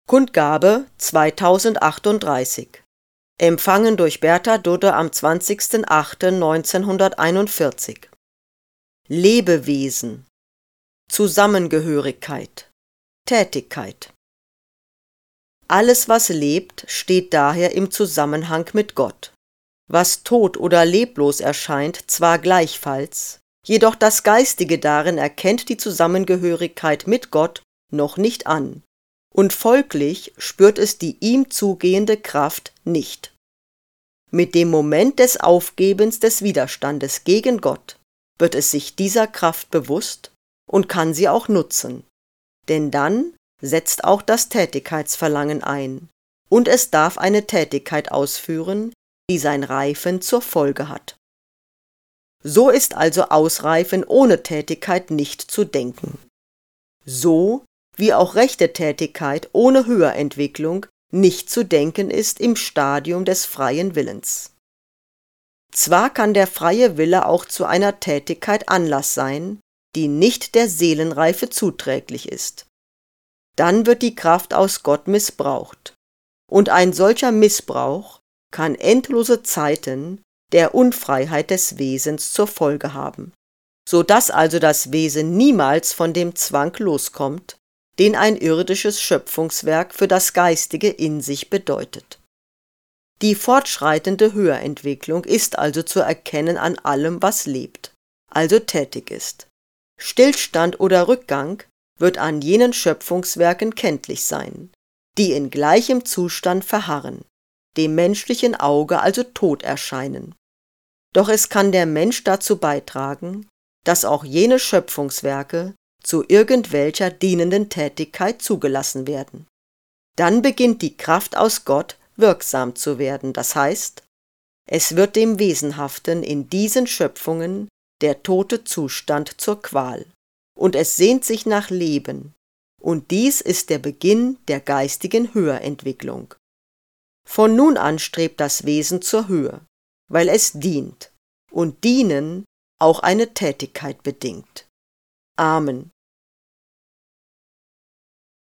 Kundgabe 2038. Empfangen durch Bertha Dudde am 20.08.1941. Lebewesen, Zusammengehörigkeit, Tätigkeit. Alles, was lebt, steht daher im Zusammenhang mit Gott. Was tot oder leblos erscheint, zwar gleichfalls, jedoch das Geistige darin erkennt die Zusammengehörigkeit mit Gott noch nicht an, und folglich spürt es die ihm zugehende Kraft nicht. Mit dem Moment des Aufgebens des Widerstandes gegen Gott wird es sich dieser Kraft bewusst und kann sie auch nutzen, denn dann setzt auch das Tätigkeitsverlangen ein, und es darf eine Tätigkeit ausführen, die sein Reifen zur Folge hat. So ist also Ausreifen ohne Tätigkeit nicht zu denken. So wie auch rechte Tätigkeit ohne Höherentwicklung nicht zu denken ist im Stadium des freien Willens. Zwar kann der freie Wille auch zu einer Tätigkeit Anlass sein, die nicht der Seelenreife zuträglich ist. Dann wird die Kraft aus Gott missbraucht, und ein solcher Missbrauch kann endlose Zeiten der Unfreiheit des Wesens zur Folge haben, so dass also das Wesen niemals von dem Zwang loskommt, den ein irdisches Schöpfungswerk für das Geistige in sich bedeutet. Die fortschreitende Höherentwicklung ist also zu erkennen an allem, was lebt, also tätig ist. Stillstand oder Rückgang wird an jenen Schöpfungswerken kenntlich sein, die in gleichem Zustand verharren, dem menschlichen Auge also tot erscheinen. Doch es kann der Mensch dazu beitragen, dass auch jene Schöpfungswerke zu irgendwelcher dienenden Tätigkeit zugelassen werden. Dann beginnt die Kraft aus Gott wirksam zu werden, das heißt, es wird dem Wesenhaften in diesen Schöpfungen der tote Zustand zur Qual, und es sehnt sich nach Leben, und dies ist der Beginn der geistigen Höherentwicklung. Von nun an strebt das Wesen zur Höhe, weil es dient, und Dienen auch eine Tätigkeit bedingt. Amen.